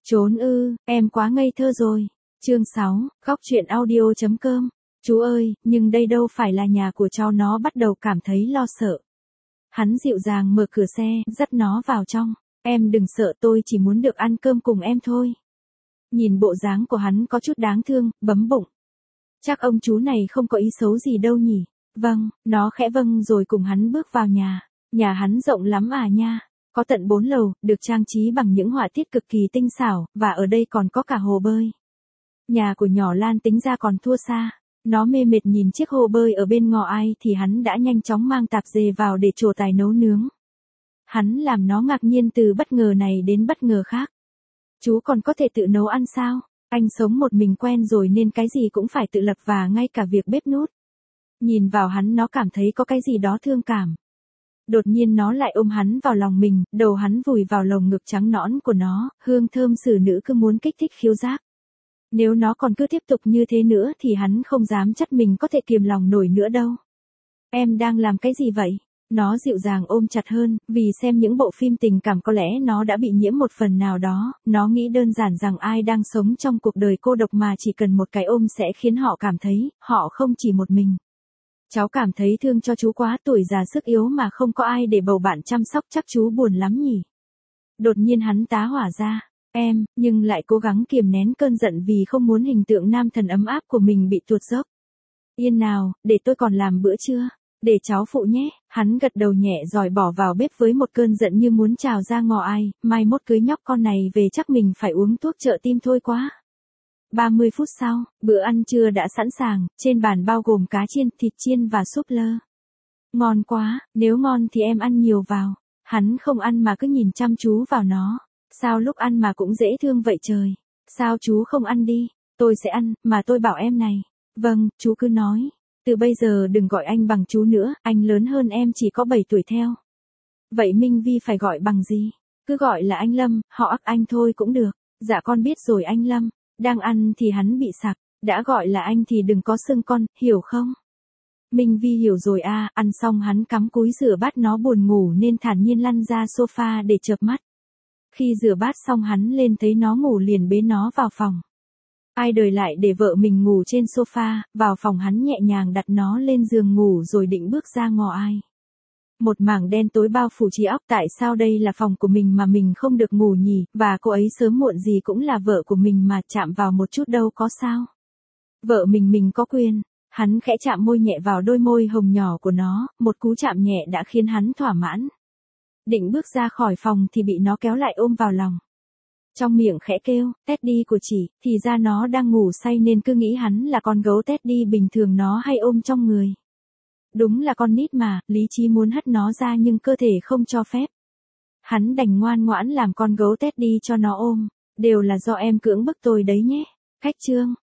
Trốn ư, em quá ngây thơ rồi. Chương 6, góc truyện audio.com. Chú ơi, nhưng đây đâu phải là nhà của cháu. Nó bắt đầu cảm thấy lo sợ. Hắn dịu dàng mở cửa xe, dắt nó vào trong. Em đừng sợ, tôi chỉ muốn được ăn cơm cùng em thôi. Nhìn bộ dáng của hắn có chút đáng thương, bấm bụng. Chắc ông chú này không có ý xấu gì đâu nhỉ. Vâng, nó khẽ vâng rồi cùng hắn bước vào nhà. Nhà hắn rộng lắm à nha. Có tận 4 lầu, được trang trí bằng những họa tiết cực kỳ tinh xảo, và ở đây còn có cả hồ bơi. Nhà của nhỏ Lan tính ra còn thua xa. Nó mê mệt nhìn chiếc hồ bơi ở bên ngõ ai thì hắn đã nhanh chóng mang tạp dề vào để trổ tài nấu nướng. Hắn làm nó ngạc nhiên từ bất ngờ này đến bất ngờ khác. Chú còn có thể tự nấu ăn sao? Anh sống một mình quen rồi nên cái gì cũng phải tự lập và ngay cả việc bếp nút. Nhìn vào hắn nó cảm thấy có cái gì đó thương cảm. Đột nhiên nó lại ôm hắn vào lòng mình, đầu hắn vùi vào lồng ngực trắng nõn của nó, hương thơm xử nữ cứ muốn kích thích khiếu giác. Nếu nó còn cứ tiếp tục như thế nữa thì hắn không dám chắc mình có thể kiềm lòng nổi nữa đâu. Em đang làm cái gì vậy? Nó dịu dàng ôm chặt hơn, vì xem những bộ phim tình cảm có lẽ nó đã bị nhiễm một phần nào đó, nó nghĩ đơn giản rằng ai đang sống trong cuộc đời cô độc mà chỉ cần một cái ôm sẽ khiến họ cảm thấy, họ không chỉ một mình. Cháu cảm thấy thương cho chú quá, tuổi già sức yếu mà không có ai để bầu bạn chăm sóc chắc chú buồn lắm nhỉ. Đột nhiên hắn tá hỏa ra, em, nhưng lại cố gắng kiềm nén cơn giận vì không muốn hình tượng nam thần ấm áp của mình bị tuột dốc. Yên nào, để tôi còn làm bữa trưa. Để cháu phụ nhé, hắn gật đầu nhẹ rồi bỏ vào bếp với một cơn giận như muốn trào ra ngò ai, mai mốt cưới nhóc con này về chắc mình phải uống thuốc trợ tim thôi quá. 30 phút sau, bữa ăn trưa đã sẵn sàng, trên bàn bao gồm cá chiên, thịt chiên và súp lơ. Ngon quá, nếu ngon thì em ăn nhiều vào. Hắn không ăn mà cứ nhìn chăm chú vào nó. Sao lúc ăn mà cũng dễ thương vậy trời. Sao chú không ăn đi, tôi sẽ ăn, mà tôi bảo em này. Vâng, chú cứ nói. Từ bây giờ đừng gọi anh bằng chú nữa, anh lớn hơn em chỉ có 7 tuổi theo. Vậy Minh Vi phải gọi bằng gì? Cứ gọi là anh Lâm, họ anh thôi cũng được. Dạ con biết rồi anh Lâm. Đang ăn thì hắn bị sặc, đã gọi là anh thì đừng có xưng con, hiểu không? Minh Vi hiểu rồi à, ăn xong hắn cắm cúi rửa bát, nó buồn ngủ nên thản nhiên lăn ra sofa để chợp mắt. Khi rửa bát xong hắn lên thấy nó ngủ liền bế nó vào phòng. Ai đời lại để vợ mình ngủ trên sofa, vào phòng hắn nhẹ nhàng đặt nó lên giường ngủ rồi định bước ra ngõ ai. Một mảng đen tối bao phủ trí óc, tại sao đây là phòng của mình mà mình không được ngủ nhỉ, và cô ấy sớm muộn gì cũng là vợ của mình mà, chạm vào một chút đâu có sao. Vợ mình có quyền. Hắn khẽ chạm môi nhẹ vào đôi môi hồng nhỏ của nó, một cú chạm nhẹ đã khiến hắn thỏa mãn. Định bước ra khỏi phòng thì bị nó kéo lại ôm vào lòng. Trong miệng khẽ kêu, Teddy của chị, thì ra nó đang ngủ say nên cứ nghĩ hắn là con gấu Teddy bình thường nó hay ôm trong người. Đúng là con nít mà, lý trí muốn hất nó ra nhưng cơ thể không cho phép. Hắn đành ngoan ngoãn làm con gấu Teddy cho nó ôm, đều là do em cưỡng bức tôi đấy nhé. Khách trương,